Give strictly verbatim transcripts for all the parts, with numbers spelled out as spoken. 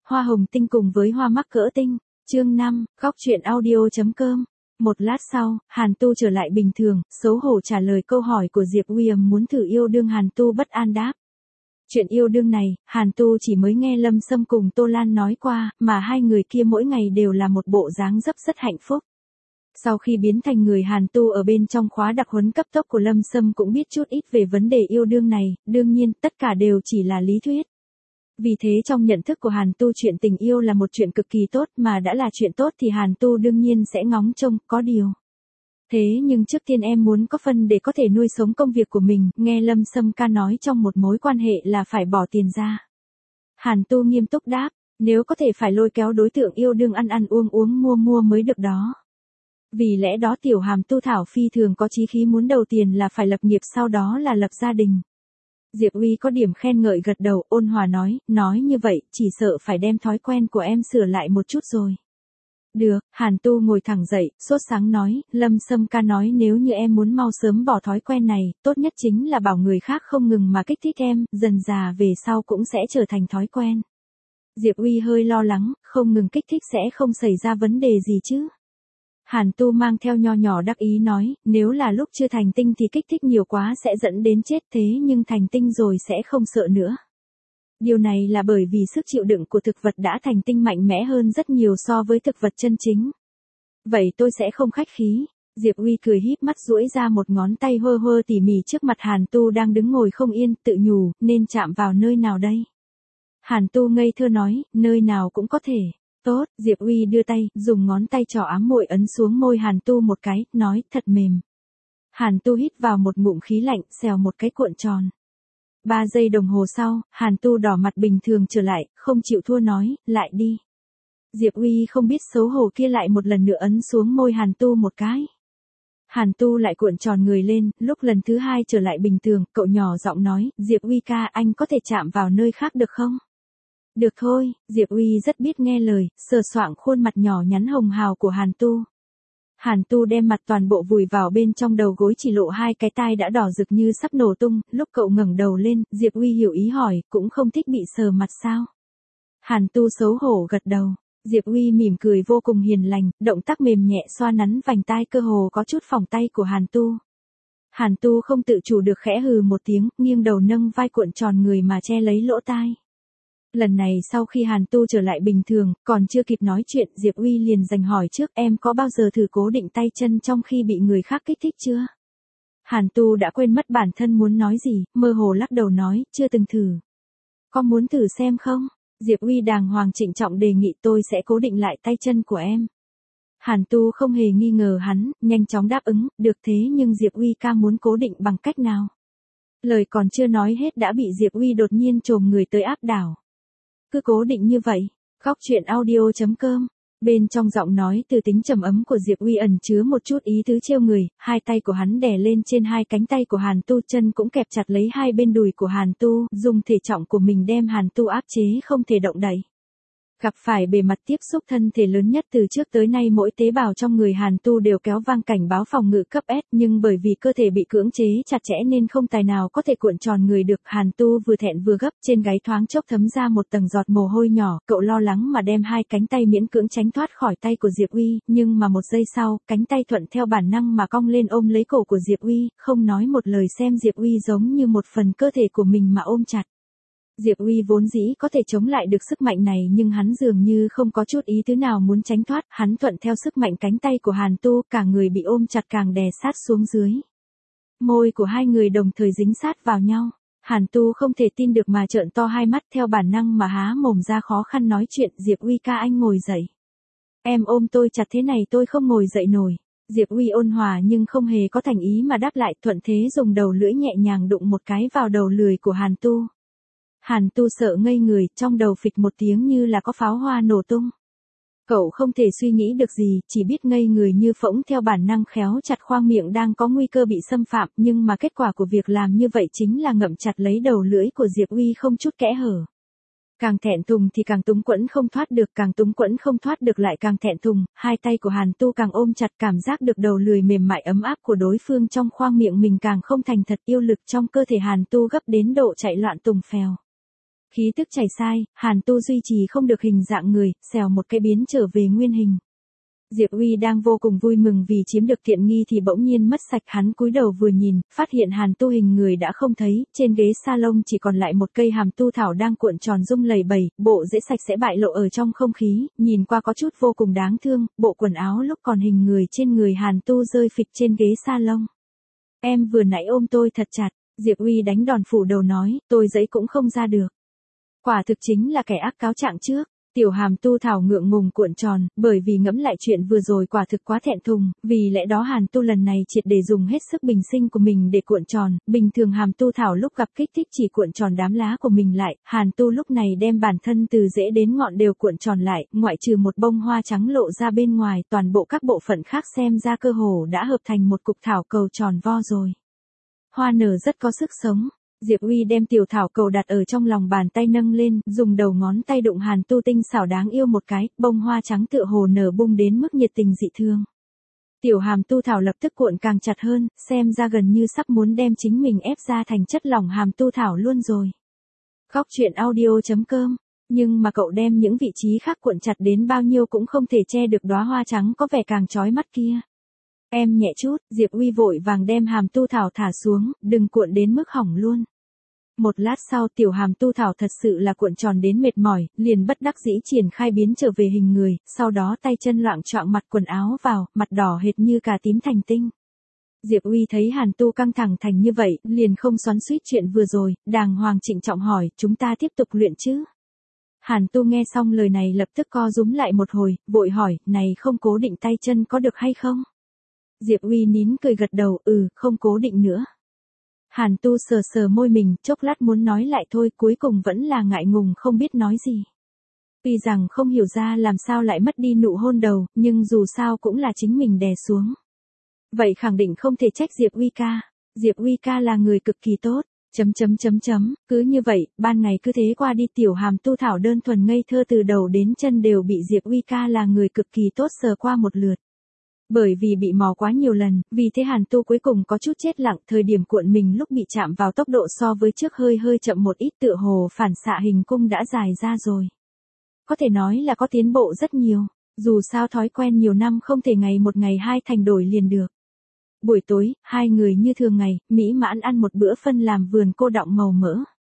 Hoa hồng tinh cùng với hoa mắc cỡ tinh. Chương năm, góc truyện audio.com. Một lát sau, Hàn Tu trở lại bình thường, xấu hổ trả lời câu hỏi của Diệp William muốn thử yêu đương. Hàn Tu bất an đáp. Chuyện yêu đương này, Hàn Tu chỉ mới nghe Lâm Sâm cùng Tô Lan nói qua, mà hai người kia mỗi ngày đều là một bộ dáng dấp rất hạnh phúc. Sau khi biến thành người Hàn Tu ở bên trong khóa đặc huấn cấp tốc của Lâm Sâm cũng biết chút ít về vấn đề yêu đương này, đương nhiên, tất cả đều chỉ là lý thuyết. Vì thế trong nhận thức của Hàn Tu chuyện tình yêu là một chuyện cực kỳ tốt, mà đã là chuyện tốt thì Hàn Tu đương nhiên sẽ ngóng trông, có điều. Thế nhưng trước tiên em muốn có phần để có thể nuôi sống công việc của mình, nghe Lâm Sâm ca nói trong một mối quan hệ là phải bỏ tiền ra. Hàn Tu nghiêm túc đáp, nếu có thể phải lôi kéo đối tượng yêu đương ăn ăn uống uống mua mua mới được đó. Vì lẽ đó tiểu Hàm Tu Thảo phi thường có chí khí, muốn đầu tiên là phải lập nghiệp, sau đó là lập gia đình. Diệp Uy có điểm khen ngợi gật đầu, ôn hòa nói, nói như vậy, chỉ sợ phải đem thói quen của em sửa lại một chút rồi. Được, Hàn Tu ngồi thẳng dậy, sốt sáng nói, Lâm Sâm ca nói nếu như em muốn mau sớm bỏ thói quen này, tốt nhất chính là bảo người khác không ngừng mà kích thích em, dần dà về sau cũng sẽ trở thành thói quen. Diệp Uy hơi lo lắng, không ngừng kích thích sẽ không xảy ra vấn đề gì chứ. Hàn Tu mang theo nho nhỏ đắc ý nói, nếu là lúc chưa thành tinh thì kích thích nhiều quá sẽ dẫn đến chết, thế nhưng thành tinh rồi sẽ không sợ nữa. Điều này là bởi vì sức chịu đựng của thực vật đã thành tinh mạnh mẽ hơn rất nhiều so với thực vật chân chính. Vậy tôi sẽ không khách khí. Diệp Uy cười híp mắt duỗi ra một ngón tay hơ hơ tỉ mỉ trước mặt Hàn Tu đang đứng ngồi không yên, tự nhủ, nên chạm vào nơi nào đây? Hàn Tu ngây thơ nói, nơi nào cũng có thể. Tốt, Diệp Uy đưa tay, dùng ngón tay trỏ ám muội ấn xuống môi Hàn Tu một cái, nói, thật mềm. Hàn Tu hít vào một ngụm khí lạnh, xèo một cái cuộn tròn. Ba giây đồng hồ sau, Hàn Tu đỏ mặt bình thường trở lại, không chịu thua nói, lại đi. Diệp Uy không biết xấu hổ kia lại một lần nữa ấn xuống môi Hàn Tu một cái. Hàn Tu lại cuộn tròn người lên, lúc lần thứ hai trở lại bình thường, cậu nhỏ giọng nói, Diệp Uy ca, anh có thể chạm vào nơi khác được không? Được thôi, Diệp Uy rất biết nghe lời, sờ soạng khuôn mặt nhỏ nhắn hồng hào của Hàn Tu. Hàn Tu đem mặt toàn bộ vùi vào bên trong đầu gối, chỉ lộ hai cái tai đã đỏ rực như sắp nổ tung, lúc cậu ngẩng đầu lên, Diệp Uy hiểu ý hỏi, cũng không thích bị sờ mặt sao? Hàn Tu xấu hổ gật đầu, Diệp Uy mỉm cười vô cùng hiền lành, động tác mềm nhẹ xoa nắn vành tai cơ hồ có chút phỏng tay của Hàn Tu. Hàn Tu không tự chủ được khẽ hừ một tiếng, nghiêng đầu nâng vai cuộn tròn người mà che lấy lỗ tai. Lần này sau khi Hàn Tu trở lại bình thường, còn chưa kịp nói chuyện, Diệp Uy liền giành hỏi trước, em có bao giờ thử cố định tay chân trong khi bị người khác kích thích chưa? Hàn Tu đã quên mất bản thân muốn nói gì, mơ hồ lắc đầu nói, chưa từng thử. Có muốn thử xem không? Diệp Uy đàng hoàng trịnh trọng đề nghị, tôi sẽ cố định lại tay chân của em. Hàn Tu không hề nghi ngờ hắn, nhanh chóng đáp ứng, được, thế nhưng Diệp Uy ca muốn cố định bằng cách nào? Lời còn chưa nói hết đã bị Diệp Uy đột nhiên chồm người tới áp đảo. Cứ cố định như vậy. Góc truyện audio.com. Bên trong giọng nói từ tính trầm ấm của Diệp Uy ẩn chứa một chút ý tứ trêu người, hai tay của hắn đè lên trên hai cánh tay của Hàn Tu, chân cũng kẹp chặt lấy hai bên đùi của Hàn Tu, dùng thể trọng của mình đem Hàn Tu áp chế không thể động đậy. Gặp phải bề mặt tiếp xúc thân thể lớn nhất từ trước tới nay, mỗi tế bào trong người Hàn Tu đều kéo vang cảnh báo phòng ngự cấp S, nhưng bởi vì cơ thể bị cưỡng chế chặt chẽ nên không tài nào có thể cuộn tròn người được. Hàn Tu vừa thẹn vừa gấp, trên gáy thoáng chốc thấm ra một tầng giọt mồ hôi nhỏ, cậu lo lắng mà đem hai cánh tay miễn cưỡng tránh thoát khỏi tay của Diệp Uy, nhưng mà một giây sau, cánh tay thuận theo bản năng mà cong lên ôm lấy cổ của Diệp Uy, không nói một lời, xem Diệp Uy giống như một phần cơ thể của mình mà ôm chặt. Diệp Uy vốn dĩ có thể chống lại được sức mạnh này, nhưng hắn dường như không có chút ý tứ nào muốn tránh thoát, hắn thuận theo sức mạnh cánh tay của Hàn Tu, cả người bị ôm chặt càng đè sát xuống dưới. Môi của hai người đồng thời dính sát vào nhau. Hàn Tu không thể tin được mà trợn to hai mắt, theo bản năng mà há mồm ra khó khăn nói chuyện, Diệp Uy ca, anh ngồi dậy. Em ôm tôi chặt thế này tôi không ngồi dậy nổi. Diệp Uy ôn hòa nhưng không hề có thành ý mà đáp lại, thuận thế dùng đầu lưỡi nhẹ nhàng đụng một cái vào đầu lười của Hàn Tu. Hàn Tu sợ ngây người, trong đầu phịch một tiếng như là có pháo hoa nổ tung. Cậu không thể suy nghĩ được gì, chỉ biết ngây người như phỗng, theo bản năng khéo chặt khoang miệng đang có nguy cơ bị xâm phạm, nhưng mà kết quả của việc làm như vậy chính là ngậm chặt lấy đầu lưỡi của Diệp Uy không chút kẽ hở. Càng thẹn thùng thì càng túng quẫn không thoát được, càng túng quẫn không thoát được lại càng thẹn thùng, hai tay của Hàn Tu càng ôm chặt, cảm giác được đầu lười mềm mại ấm áp của đối phương trong khoang miệng mình càng không thành thật, yêu lực trong cơ thể Hàn Tu gấp đến độ chạy loạn tùng phèo. Khí tức chảy sai, Hàn Tu duy trì không được hình dạng người, xèo một cái biến trở về nguyên hình. Diệp Uy đang vô cùng vui mừng vì chiếm được tiện nghi thì bỗng nhiên mất sạch, hắn cúi đầu vừa nhìn, phát hiện Hàn Tu hình người đã không thấy, trên ghế salon chỉ còn lại một cây hàm tu thảo đang cuộn tròn rung lẩy bẩy, bộ rễ sạch sẽ bại lộ ở trong không khí, nhìn qua có chút vô cùng đáng thương, bộ quần áo lúc còn hình người trên người Hàn Tu rơi phịch trên ghế salon. Em vừa nãy ôm tôi thật chặt, Diệp Uy đánh đòn phủ đầu nói, tôi giãy cũng không ra được. Quả thực chính là kẻ ác cáo trạng trước. Tiểu hàm tu thảo ngượng ngùng cuộn tròn, bởi vì ngẫm lại chuyện vừa rồi quả thực quá thẹn thùng, vì lẽ đó Hàn Tu lần này triệt để dùng hết sức bình sinh của mình để cuộn tròn, bình thường hàm tu thảo lúc gặp kích thích chỉ cuộn tròn đám lá của mình lại, Hàn Tu lúc này đem bản thân từ rễ đến ngọn đều cuộn tròn lại, ngoại trừ một bông hoa trắng lộ ra bên ngoài, toàn bộ các bộ phận khác xem ra cơ hồ đã hợp thành một cục thảo cầu tròn vo rồi. Hoa nở rất có sức sống. Diệp Uy đem tiểu thảo cầu đặt ở trong lòng bàn tay nâng lên, dùng đầu ngón tay đụng Hàn Tu tinh xảo đáng yêu một cái, bông hoa trắng tựa hồ nở bung đến mức nhiệt tình dị thương. Tiểu hàm tu thảo lập tức cuộn càng chặt hơn, xem ra gần như sắp muốn đem chính mình ép ra thành chất lỏng hàm tu thảo luôn rồi. Góc truyện audio chấm com, nhưng mà cậu đem những vị trí khác cuộn chặt đến bao nhiêu cũng không thể che được đóa hoa trắng có vẻ càng chói mắt kia. Em nhẹ chút, Diệp Uy vội vàng đem hàm tu thảo thả xuống, đừng cuộn đến mức hỏng luôn. Một lát sau tiểu hàm tu thảo thật sự là cuộn tròn đến mệt mỏi, liền bất đắc dĩ triển khai biến trở về hình người, sau đó tay chân loạng choạng mặc quần áo vào, mặt đỏ hệt như cà tím thành tinh. Diệp Uy thấy Hàn Tu căng thẳng thành như vậy, liền không xoắn xuýt chuyện vừa rồi, đàng hoàng trịnh trọng hỏi, chúng ta tiếp tục luyện chứ? Hàn Tu nghe xong lời này lập tức co rúm lại một hồi, vội hỏi, này không cố định tay chân có được hay không? Diệp Uy nín cười gật đầu, ừ, không cố định nữa. Hàn Tu sờ sờ môi mình, chốc lát muốn nói lại thôi, cuối cùng vẫn là ngại ngùng không biết nói gì. Tuy rằng không hiểu ra làm sao lại mất đi nụ hôn đầu, nhưng dù sao cũng là chính mình đè xuống. Vậy khẳng định không thể trách Diệp Uy ca. Diệp Uy ca là người cực kỳ tốt. Chấm chấm chấm chấm, cứ như vậy, ban ngày cứ thế qua đi, tiểu hàm tu thảo đơn thuần ngây thơ từ đầu đến chân đều bị Diệp Uy ca là người cực kỳ tốt sờ qua một lượt. Bởi vì bị mò quá nhiều lần, vì thế Hàn Tu cuối cùng có chút chết lặng, thời điểm cuộn mình lúc bị chạm vào tốc độ so với trước hơi hơi chậm một ít, tựa hồ phản xạ hình cung đã dài ra rồi. Có thể nói là có tiến bộ rất nhiều, dù sao thói quen nhiều năm không thể ngày một ngày hai thành đổi liền được. Buổi tối, hai người như thường ngày, mỹ mãn ăn một bữa phân làm vườn cô đọng màu mỡ.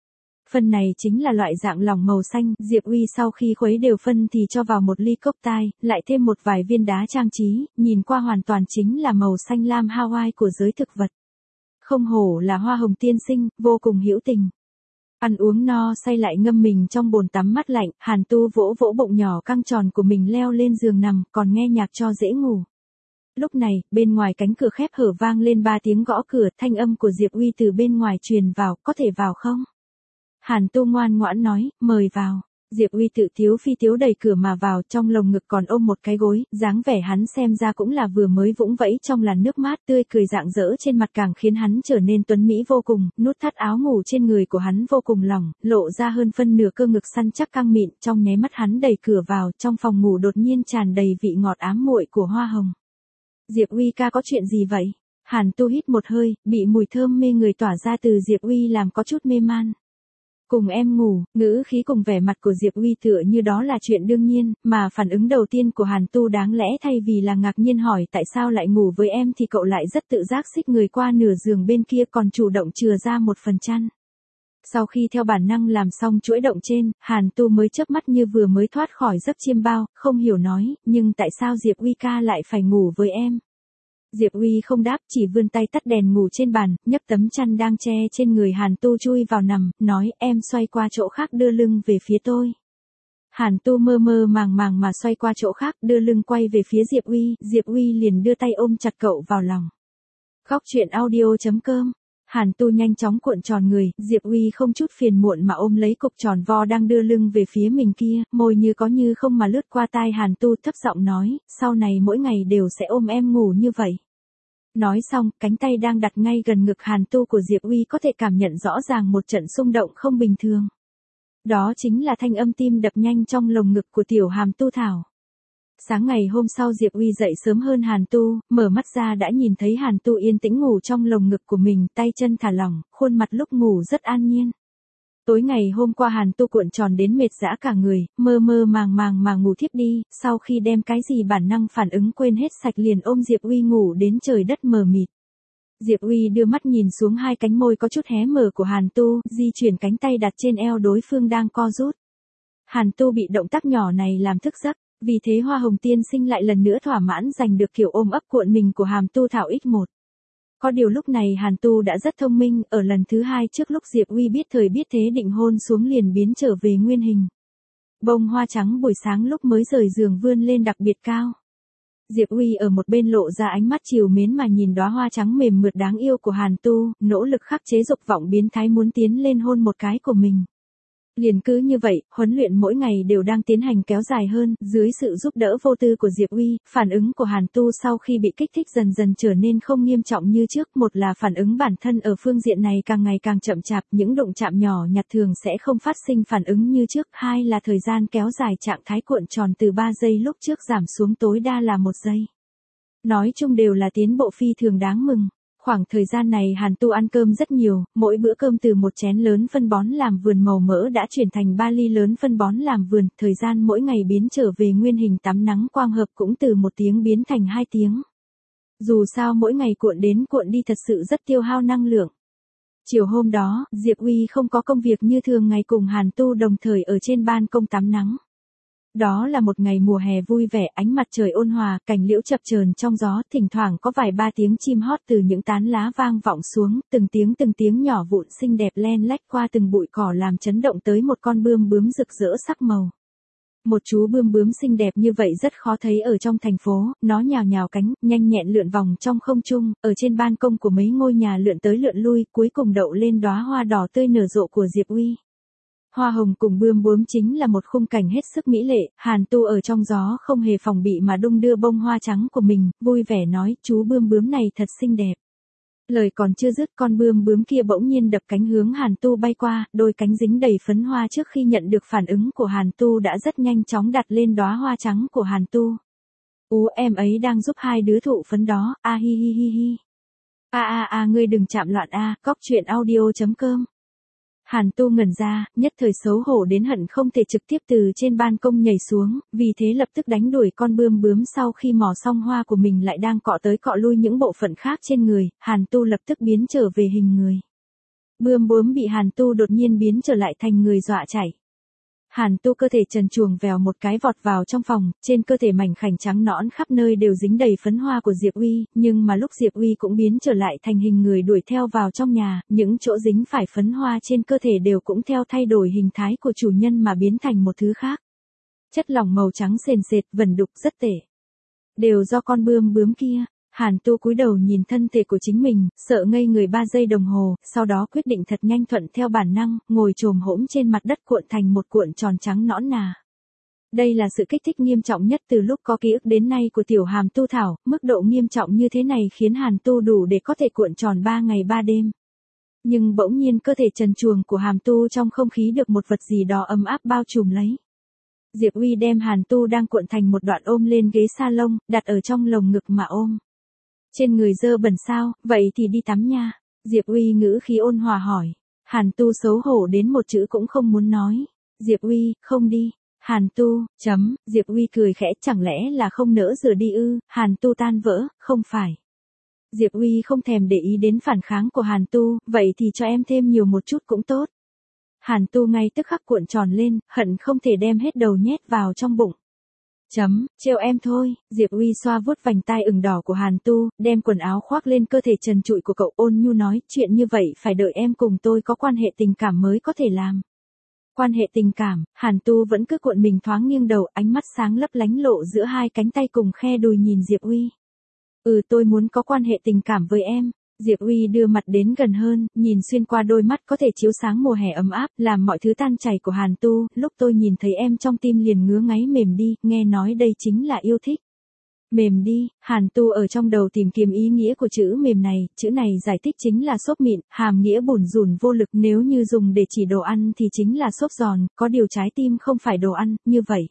Phân này chính là loại dạng lỏng màu xanh, Diệp Uy sau khi khuấy đều phân thì cho vào một ly cốc tai, lại thêm một vài viên đá trang trí, nhìn qua hoàn toàn chính là màu xanh lam Hawaii của giới thực vật. Không hổ là hoa hồng tiên sinh, vô cùng hữu tình. Ăn uống no say lại ngâm mình trong bồn tắm mát lạnh, Hàn Tu vỗ vỗ bụng nhỏ căng tròn của mình leo lên giường nằm, còn nghe nhạc cho dễ ngủ. Lúc này, bên ngoài cánh cửa khép hở vang lên ba tiếng gõ cửa, thanh âm của Diệp Uy từ bên ngoài truyền vào, có thể vào không? Hàn Tu ngoan ngoãn nói, mời vào. Diệp Uy tự tiếu phi tiếu đẩy cửa mà vào, trong lồng ngực còn ôm một cái gối, dáng vẻ hắn xem ra cũng là vừa mới vũng vẫy trong làn nước mát, tươi cười rạng rỡ trên mặt càng khiến hắn trở nên tuấn mỹ vô cùng, nút thắt áo ngủ trên người của hắn vô cùng lỏng, lộ ra hơn phân nửa cơ ngực săn chắc căng mịn, trong nháy mắt hắn đẩy cửa vào, trong phòng ngủ đột nhiên tràn đầy vị ngọt ám muội của hoa hồng. Diệp Uy ca có chuyện gì vậy? Hàn Tu hít một hơi, bị mùi thơm mê người tỏa ra từ Diệp Uy làm có chút mê man. Cùng em ngủ, ngữ khí cùng vẻ mặt của Diệp Uy tựa như đó là chuyện đương nhiên, mà phản ứng đầu tiên của Hàn Tu đáng lẽ thay vì là ngạc nhiên hỏi tại sao lại ngủ với em thì cậu lại rất tự giác xích người qua nửa giường bên kia còn chủ động chừa ra một phần chăn. Sau khi theo bản năng làm xong chuỗi động trên, Hàn Tu mới chớp mắt như vừa mới thoát khỏi giấc chiêm bao, không hiểu nói, nhưng tại sao Diệp Uy ca lại phải ngủ với em? Diệp Uy không đáp, chỉ vươn tay tắt đèn ngủ trên bàn, nhấc tấm chăn đang che trên người Hàn Tu chui vào nằm, nói em xoay qua chỗ khác đưa lưng về phía tôi. Hàn Tu mơ mơ màng màng mà xoay qua chỗ khác đưa lưng quay về phía Diệp Uy, Diệp Uy liền đưa tay ôm chặt cậu vào lòng. Góc truyện audio chấm com. Hàn Tu nhanh chóng cuộn tròn người, Diệp Uy không chút phiền muộn mà ôm lấy cục tròn vo đang đưa lưng về phía mình kia, môi như có như không mà lướt qua tai Hàn Tu thấp giọng nói, sau này mỗi ngày đều sẽ ôm em ngủ như vậy. Nói xong, cánh tay đang đặt ngay gần ngực Hàn Tu của Diệp Uy có thể cảm nhận rõ ràng một trận xung động không bình thường. Đó chính là thanh âm tim đập nhanh trong lồng ngực của tiểu hàm tu thảo. Sáng ngày hôm sau Diệp Uy dậy sớm hơn Hàn Tu, mở mắt ra đã nhìn thấy Hàn Tu yên tĩnh ngủ trong lồng ngực của mình, tay chân thả lỏng, khuôn mặt lúc ngủ rất an nhiên. Tối ngày hôm qua Hàn Tu cuộn tròn đến mệt dã cả người, mơ mơ màng màng mà ngủ thiếp đi, sau khi đem cái gì bản năng phản ứng quên hết sạch liền ôm Diệp Uy ngủ đến trời đất mờ mịt. Diệp Uy đưa mắt nhìn xuống hai cánh môi có chút hé mở của Hàn Tu, di chuyển cánh tay đặt trên eo đối phương đang co rút. Hàn Tu bị động tác nhỏ này làm thức giấc, vì thế Hoa Hồng Tiên Sinh lại lần nữa thỏa mãn giành được kiểu ôm ấp cuộn mình của Hàn Tu Thảo ích một. Có điều lúc này Hàn Tu đã rất thông minh, ở lần thứ hai trước lúc Diệp Uy biết thời biết thế định hôn xuống liền biến trở về nguyên hình. Bông hoa trắng buổi sáng lúc mới rời giường vươn lên đặc biệt cao. Diệp Uy ở một bên lộ ra ánh mắt trìu mến mà nhìn đóa hoa trắng mềm mượt đáng yêu của Hàn Tu, nỗ lực khắc chế dục vọng biến thái muốn tiến lên hôn một cái của mình. Liền cứ như vậy, huấn luyện mỗi ngày đều đang tiến hành kéo dài hơn, dưới sự giúp đỡ vô tư của Diệp Uy, phản ứng của Hàn Tu sau khi bị kích thích dần dần trở nên không nghiêm trọng như trước, một là phản ứng bản thân ở phương diện này càng ngày càng chậm chạp, những đụng chạm nhỏ nhặt thường sẽ không phát sinh phản ứng như trước, hai là thời gian kéo dài trạng thái cuộn tròn từ ba giây lúc trước giảm xuống tối đa là một giây. Nói chung đều là tiến bộ phi thường đáng mừng. Khoảng thời gian này Hàn Tu ăn cơm rất nhiều, mỗi bữa cơm từ một chén lớn phân bón làm vườn màu mỡ đã chuyển thành ba ly lớn phân bón làm vườn, thời gian mỗi ngày biến trở về nguyên hình tắm nắng quang hợp cũng từ một tiếng biến thành hai tiếng. Dù sao mỗi ngày cuộn đến cuộn đi thật sự rất tiêu hao năng lượng. Chiều hôm đó, Diệp Uy không có công việc như thường ngày cùng Hàn Tu đồng thời ở trên ban công tắm nắng. Đó là một ngày mùa hè vui vẻ, ánh mặt trời ôn hòa, cành liễu chập chờn trong gió, thỉnh thoảng có vài ba tiếng chim hót từ những tán lá vang vọng xuống, từng tiếng từng tiếng nhỏ vụn xinh đẹp len lách qua từng bụi cỏ làm chấn động tới một con bươm bướm rực rỡ sắc màu. Một chú bươm bướm xinh đẹp như vậy rất khó thấy ở trong thành phố, nó nhào nhào cánh, nhanh nhẹn lượn vòng trong không trung, ở trên ban công của mấy ngôi nhà lượn tới lượn lui, cuối cùng đậu lên đóa hoa đỏ tươi nở rộ của Diệp Uy. Hoa hồng cùng bươm bướm chính là một khung cảnh hết sức mỹ lệ, Hàn Tu ở trong gió không hề phòng bị mà đung đưa bông hoa trắng của mình, vui vẻ nói, chú bươm bướm này thật xinh đẹp. Lời còn chưa dứt con bươm bướm kia bỗng nhiên đập cánh hướng Hàn Tu bay qua, đôi cánh dính đầy phấn hoa trước khi nhận được phản ứng của Hàn Tu đã rất nhanh chóng đặt lên đóa hoa trắng của Hàn Tu. Ú em ấy đang giúp hai đứa thụ phấn đó, a hi hi hi hi. A a a ngươi đừng chạm loạn a, cóc truyện audio chấm com. Hàn Tu ngẩn ra, nhất thời xấu hổ đến hận không thể trực tiếp từ trên ban công nhảy xuống, vì thế lập tức đánh đuổi con bươm bướm sau khi mò xong hoa của mình lại đang cọ tới cọ lui những bộ phận khác trên người, Hàn Tu lập tức biến trở về hình người. Bươm bướm bị Hàn Tu đột nhiên biến trở lại thành người dọa chạy. Hàn Tu cơ thể trần truồng vèo một cái vọt vào trong phòng, trên cơ thể mảnh khảnh trắng nõn khắp nơi đều dính đầy phấn hoa của Diệp Uy, nhưng mà lúc Diệp Uy cũng biến trở lại thành hình người đuổi theo vào trong nhà, những chỗ dính phải phấn hoa trên cơ thể đều cũng theo thay đổi hình thái của chủ nhân mà biến thành một thứ khác. Chất lỏng màu trắng sền sệt, vẩn đục rất tệ. Đều do con bươm bướm kia. Hàn Tu cúi đầu nhìn thân thể của chính mình, sợ ngây người ba giây đồng hồ, sau đó quyết định thật nhanh thuận theo bản năng, ngồi chồm hỗn trên mặt đất cuộn thành một cuộn tròn trắng nõn nà. Đây là sự kích thích nghiêm trọng nhất từ lúc có ký ức đến nay của tiểu Hàm Tu Thảo, mức độ nghiêm trọng như thế này khiến Hàn Tu đủ để có thể cuộn tròn ba ngày ba đêm. Nhưng bỗng nhiên cơ thể trần truồng của Hàm Tu trong không khí được một vật gì đó ấm áp bao trùm lấy. Diệp Uy đem Hàn Tu đang cuộn thành một đoạn ôm lên ghế salon, đặt ở trong lồng ngực mà ôm. Trên người dơ bẩn sao, vậy thì đi tắm nha. Diệp Uy ngữ khí ôn hòa hỏi. Hàn Tu xấu hổ đến một chữ cũng không muốn nói. Diệp Uy, không đi. Hàn Tu, chấm, Diệp Uy cười khẽ, chẳng lẽ là không nỡ rửa đi ư? Hàn Tu tan vỡ, không phải. Diệp Uy không thèm để ý đến phản kháng của Hàn Tu, vậy thì cho em thêm nhiều một chút cũng tốt. Hàn Tu ngay tức khắc cuộn tròn lên, hận không thể đem hết đầu nhét vào trong bụng. Chấm, trêu em thôi, Diệp Uy xoa vuốt vành tai ửng đỏ của Hàn Tu, đem quần áo khoác lên cơ thể trần trụi của cậu, ôn nhu nói, chuyện như vậy phải đợi em cùng tôi có quan hệ tình cảm mới có thể làm. Quan hệ tình cảm, Hàn Tu vẫn cứ cuộn mình thoáng nghiêng đầu, ánh mắt sáng lấp lánh lộ giữa hai cánh tay cùng khe đùi nhìn Diệp Uy. Ừ, tôi muốn có quan hệ tình cảm với em. Diệp Uy đưa mặt đến gần hơn, nhìn xuyên qua đôi mắt có thể chiếu sáng mùa hè ấm áp, làm mọi thứ tan chảy của Hàn Tu, lúc tôi nhìn thấy em trong tim liền ngứa ngáy mềm đi, nghe nói đây chính là yêu thích. Mềm đi, Hàn Tu ở trong đầu tìm kiếm ý nghĩa của chữ mềm này, chữ này giải thích chính là xốp mịn, hàm nghĩa bủn rủn vô lực, nếu như dùng để chỉ đồ ăn thì chính là xốp giòn, có điều trái tim không phải đồ ăn, như vậy.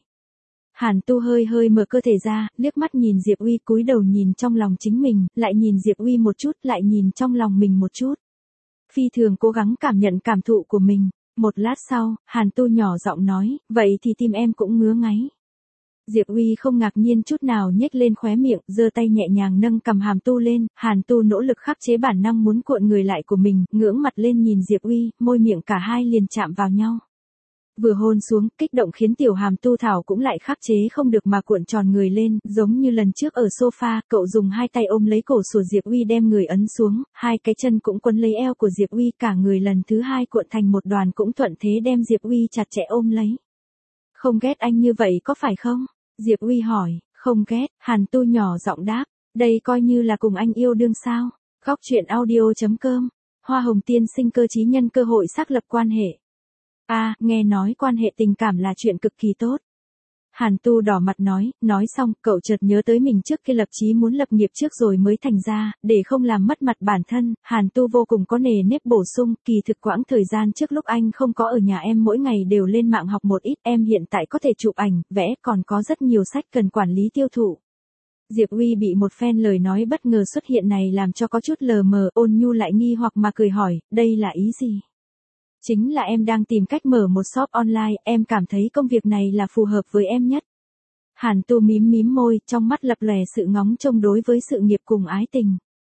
Hàn Tu hơi hơi mở cơ thể ra, liếc mắt nhìn Diệp Uy, cúi đầu nhìn trong lòng chính mình, lại nhìn Diệp Uy một chút, lại nhìn trong lòng mình một chút. Phi thường cố gắng cảm nhận cảm thụ của mình, Một lát sau, Hàn Tu nhỏ giọng nói, vậy thì tim em cũng ngứa ngáy. Diệp Uy không ngạc nhiên chút nào, nhếch lên khóe miệng, giơ tay nhẹ nhàng nâng cầm Hàn Tu lên, Hàn Tu nỗ lực khắc chế bản năng muốn cuộn người lại của mình, ngưỡng mặt lên nhìn Diệp Uy, môi miệng cả hai liền chạm vào nhau. Vừa hôn xuống, kích động khiến tiểu Hàm Tu Thảo cũng lại khắc chế không được mà cuộn tròn người lên, giống như lần trước ở sofa, cậu dùng hai tay ôm lấy cổ của Diệp Uy đem người ấn xuống, hai cái chân cũng quấn lấy eo của Diệp Uy, cả người lần thứ hai cuộn thành một đoàn cũng thuận thế đem Diệp Uy chặt chẽ ôm lấy. Không ghét anh như vậy có phải không? Diệp Uy hỏi. Không ghét, Hàn Tu nhỏ giọng đáp, đây coi như là cùng anh yêu đương sao? Góc truyện audio.com, Hoa Hồng Tiên Sinh cơ chí nhân cơ hội xác lập quan hệ. A, à, nghe nói quan hệ tình cảm là chuyện cực kỳ tốt. Hàn Tu đỏ mặt nói, nói xong, cậu chợt nhớ tới mình trước kia lập chí muốn lập nghiệp trước rồi mới thành ra, để không làm mất mặt bản thân, Hàn Tu vô cùng có nề nếp bổ sung, kỳ thực quãng thời gian trước lúc anh không có ở nhà em mỗi ngày đều lên mạng học một ít, em hiện tại có thể chụp ảnh, vẽ, còn có rất nhiều sách cần quản lý tiêu thụ. Diệp Uy bị một phen lời nói bất ngờ xuất hiện này làm cho có chút lờ mờ, Ôn Nhu lại nghi hoặc mà cười hỏi, đây là ý gì? Chính là em đang tìm cách mở một shop online, em cảm thấy công việc này là phù hợp với em nhất. Hàn Tu mím mím môi, trong mắt lập lòe sự ngóng trông đối với sự nghiệp cùng ái tình.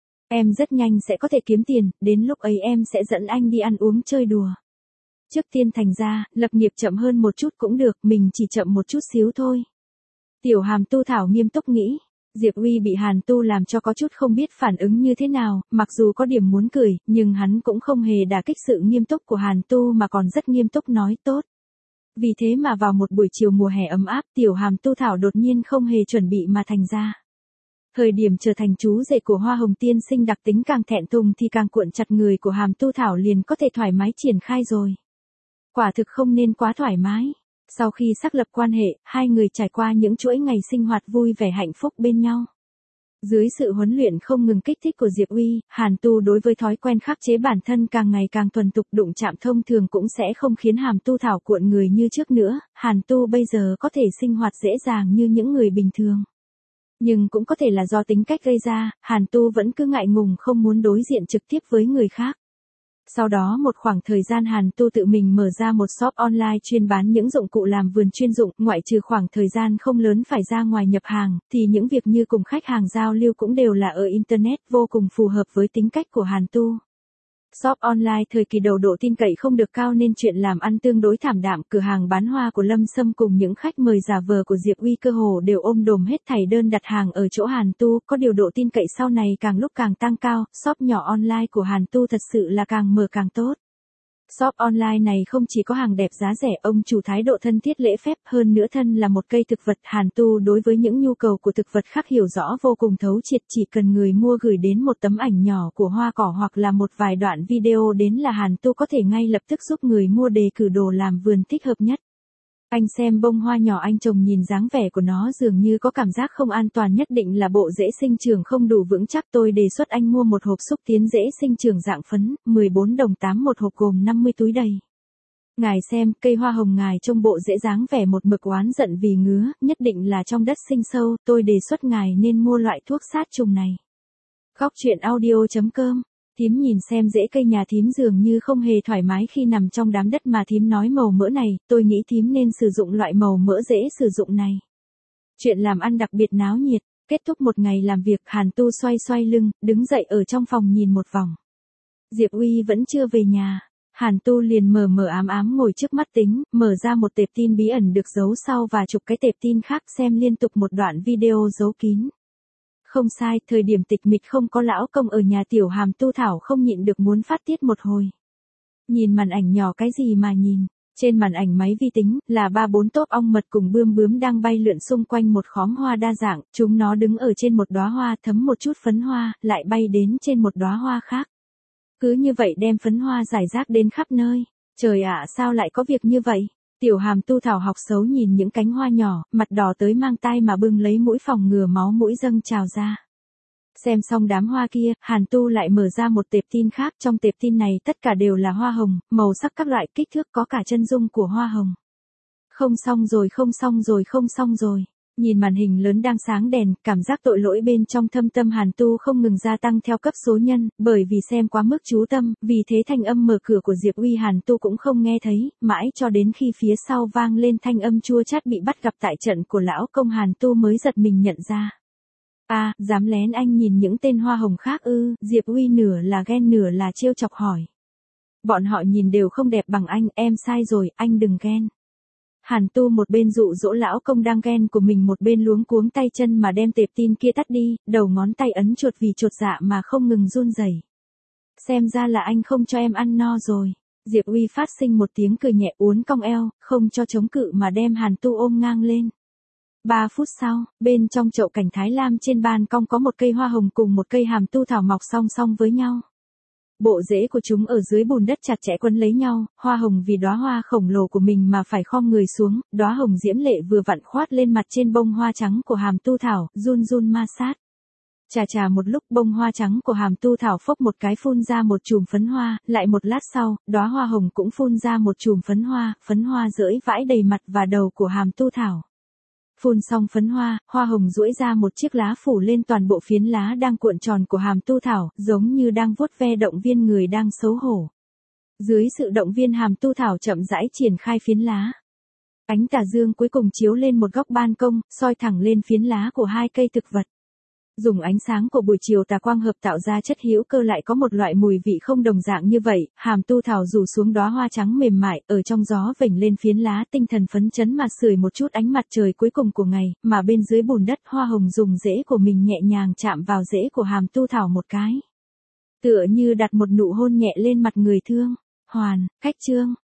Em rất nhanh sẽ có thể kiếm tiền, đến lúc ấy em sẽ dẫn anh đi ăn uống chơi đùa. Trước tiên thành ra, lập nghiệp chậm hơn một chút cũng được, mình chỉ chậm một chút xíu thôi. Tiểu Hàm Tu Thảo nghiêm túc nghĩ. Diệp Uy bị Hàn Tu làm cho có chút không biết phản ứng như thế nào, mặc dù có điểm muốn cười, nhưng hắn cũng không hề đả kích sự nghiêm túc của Hàn Tu mà còn rất nghiêm túc nói tốt. Vì thế mà vào một buổi chiều mùa hè ấm áp, tiểu Hàm Tu Thảo đột nhiên không hề chuẩn bị mà thành ra. Thời điểm trở thành chú rể của Hoa Hồng Tiên Sinh đặc tính càng thẹn thùng thì càng cuộn chặt người của Hàm Tu Thảo liền có thể thoải mái triển khai rồi. Quả thực không nên quá thoải mái. Sau khi xác lập quan hệ, hai người trải qua những chuỗi ngày sinh hoạt vui vẻ hạnh phúc bên nhau. Dưới sự huấn luyện không ngừng kích thích của Diệp Uy, Hàn Tu đối với thói quen khắc chế bản thân càng ngày càng thuần thục, đụng chạm thông thường cũng sẽ không khiến Hàm Tu Thảo cuộn người như trước nữa, Hàn Tu bây giờ có thể sinh hoạt dễ dàng như những người bình thường. Nhưng cũng có thể là do tính cách gây ra, Hàn Tu vẫn cứ ngại ngùng không muốn đối diện trực tiếp với người khác. Sau đó một khoảng thời gian Hàn Tu tự mình mở ra một shop online chuyên bán những dụng cụ làm vườn chuyên dụng, ngoại trừ khoảng thời gian không lớn phải ra ngoài nhập hàng, thì những việc như cùng khách hàng giao lưu cũng đều là ở Internet, vô cùng phù hợp với tính cách của Hàn Tu. Shop online thời kỳ đầu độ tin cậy không được cao nên chuyện làm ăn tương đối thảm đạm, cửa hàng bán hoa của Lâm Sâm cùng những khách mời giả vờ của Diệp Uy cơ hồ đều ôm đồm hết thảy đơn đặt hàng ở chỗ Hàn Tu, có điều độ tin cậy sau này càng lúc càng tăng cao, shop nhỏ online của Hàn Tu thật sự là càng mở càng tốt. Shop online này không chỉ có hàng đẹp giá rẻ, ông chủ thái độ thân thiết lễ phép, hơn nữa thân là một cây thực vật, Hàn Tu đối với những nhu cầu của thực vật khác hiểu rõ vô cùng thấu triệt, chỉ cần người mua gửi đến một tấm ảnh nhỏ của hoa cỏ hoặc là một vài đoạn video đến là Hàn Tu có thể ngay lập tức giúp người mua đề cử đồ làm vườn thích hợp nhất. Anh xem bông hoa nhỏ anh trồng nhìn dáng vẻ của nó dường như có cảm giác không an toàn, nhất định là bộ rễ sinh trưởng không đủ vững chắc, tôi đề xuất anh mua một hộp xúc tiến rễ sinh trưởng dạng phấn, mười bốn đồng tám một hộp gồm năm mươi túi đầy. Ngài xem, cây hoa hồng ngài trông bộ rễ dáng vẻ một mực oán giận vì ngứa, nhất định là trong đất sinh sâu, tôi đề xuất ngài nên mua loại thuốc sát trùng này. Góc truyện audio.com. Thím nhìn xem rễ cây nhà thím dường như không hề thoải mái khi nằm trong đám đất mà thím nói màu mỡ này, tôi nghĩ thím nên sử dụng loại màu mỡ dễ sử dụng này. Chuyện làm ăn đặc biệt náo nhiệt, kết thúc một ngày làm việc, Hàn Tu xoay xoay lưng, đứng dậy ở trong phòng nhìn một vòng. Diệp Uy vẫn chưa về nhà, Hàn Tu liền mờ mờ ám ám ngồi trước mắt tính, mở ra một tệp tin bí ẩn được giấu sau và chụp cái tệp tin khác xem liên tục một đoạn video giấu kín. Không sai, thời điểm tịch mịch không có lão công ở nhà, tiểu Hàm Tu Thảo không nhịn được muốn phát tiết một hồi. Nhìn màn ảnh nhỏ cái gì mà nhìn, trên màn ảnh máy vi tính, là ba bốn tốp ong mật cùng bươm bướm đang bay lượn xung quanh một khóm hoa đa dạng, chúng nó đứng ở trên một đóa hoa thấm một chút phấn hoa, lại bay đến trên một đóa hoa khác. Cứ như vậy đem phấn hoa rải rác đến khắp nơi, trời ạ sao lại có việc như vậy? Tiểu Hàm Tu Thảo học xấu nhìn những cánh hoa nhỏ, mặt đỏ tới mang tai mà bưng lấy mũi phòng ngừa máu mũi dâng trào ra. Xem xong đám hoa kia, Hàn Tu lại mở ra một tệp tin khác, trong tệp tin này tất cả đều là hoa hồng, màu sắc các loại, kích thước, có cả chân dung của hoa hồng. Không xong rồi, không xong rồi, không xong rồi. Nhìn màn hình lớn đang sáng đèn, cảm giác tội lỗi bên trong thâm tâm Hàn Tu không ngừng gia tăng theo cấp số nhân, bởi vì xem quá mức chú tâm, vì thế thanh âm mở cửa của Diệp Uy Hàn Tu cũng không nghe thấy, mãi cho đến khi phía sau vang lên thanh âm chua chát bị bắt gặp tại trận của lão công Hàn Tu mới giật mình nhận ra. À, dám lén anh nhìn những tên hoa hồng khác ư? Diệp Uy nửa là ghen nửa là trêu chọc hỏi. Bọn họ nhìn đều không đẹp bằng anh, em sai rồi, anh đừng ghen. Hàn Tu một bên dụ dỗ lão công đang ghen của mình, một bên luống cuống tay chân mà đem tệp tin kia tắt đi, đầu ngón tay ấn chuột vì chột dạ mà không ngừng run rẩy. Xem ra là anh không cho em ăn no rồi. Diệp Uy phát sinh một tiếng cười nhẹ, uốn cong eo, không cho chống cự mà đem Hàn Tu ôm ngang lên. Ba phút sau, bên trong chậu cảnh thái lam trên ban công có một cây hoa hồng cùng một cây hàm tu thảo mọc song song với nhau. Bộ rễ của chúng ở dưới bùn đất chặt chẽ quấn lấy nhau, hoa hồng vì đóa hoa khổng lồ của mình mà phải khom người xuống, đóa hồng diễm lệ vừa vặn khoát lên mặt trên bông hoa trắng của hàm tu thảo, run run ma sát. Chà chà một lúc bông hoa trắng của hàm tu thảo phốc một cái phun ra một chùm phấn hoa, lại một lát sau, đóa hoa hồng cũng phun ra một chùm phấn hoa, phấn hoa rưỡi vãi đầy mặt và đầu của hàm tu thảo. Phun xong phấn hoa, hoa hồng duỗi ra một chiếc lá phủ lên toàn bộ phiến lá đang cuộn tròn của hàm tu thảo, giống như đang vuốt ve động viên người đang xấu hổ. Dưới sự động viên hàm tu thảo chậm rãi triển khai phiến lá. Ánh tà dương cuối cùng chiếu lên một góc ban công, soi thẳng lên phiến lá của hai cây thực vật. Dùng ánh sáng của buổi chiều tà quang hợp tạo ra chất hữu cơ lại có một loại mùi vị không đồng dạng như vậy, hàm tu thảo rủ xuống đóa hoa trắng mềm mại, ở trong gió vểnh lên phiến lá, tinh thần phấn chấn mà sưởi một chút ánh mặt trời cuối cùng của ngày, mà bên dưới bùn đất hoa hồng dùng rễ của mình nhẹ nhàng chạm vào rễ của hàm tu thảo một cái. Tựa như đặt một nụ hôn nhẹ lên mặt người thương. Hoàn, cách chương.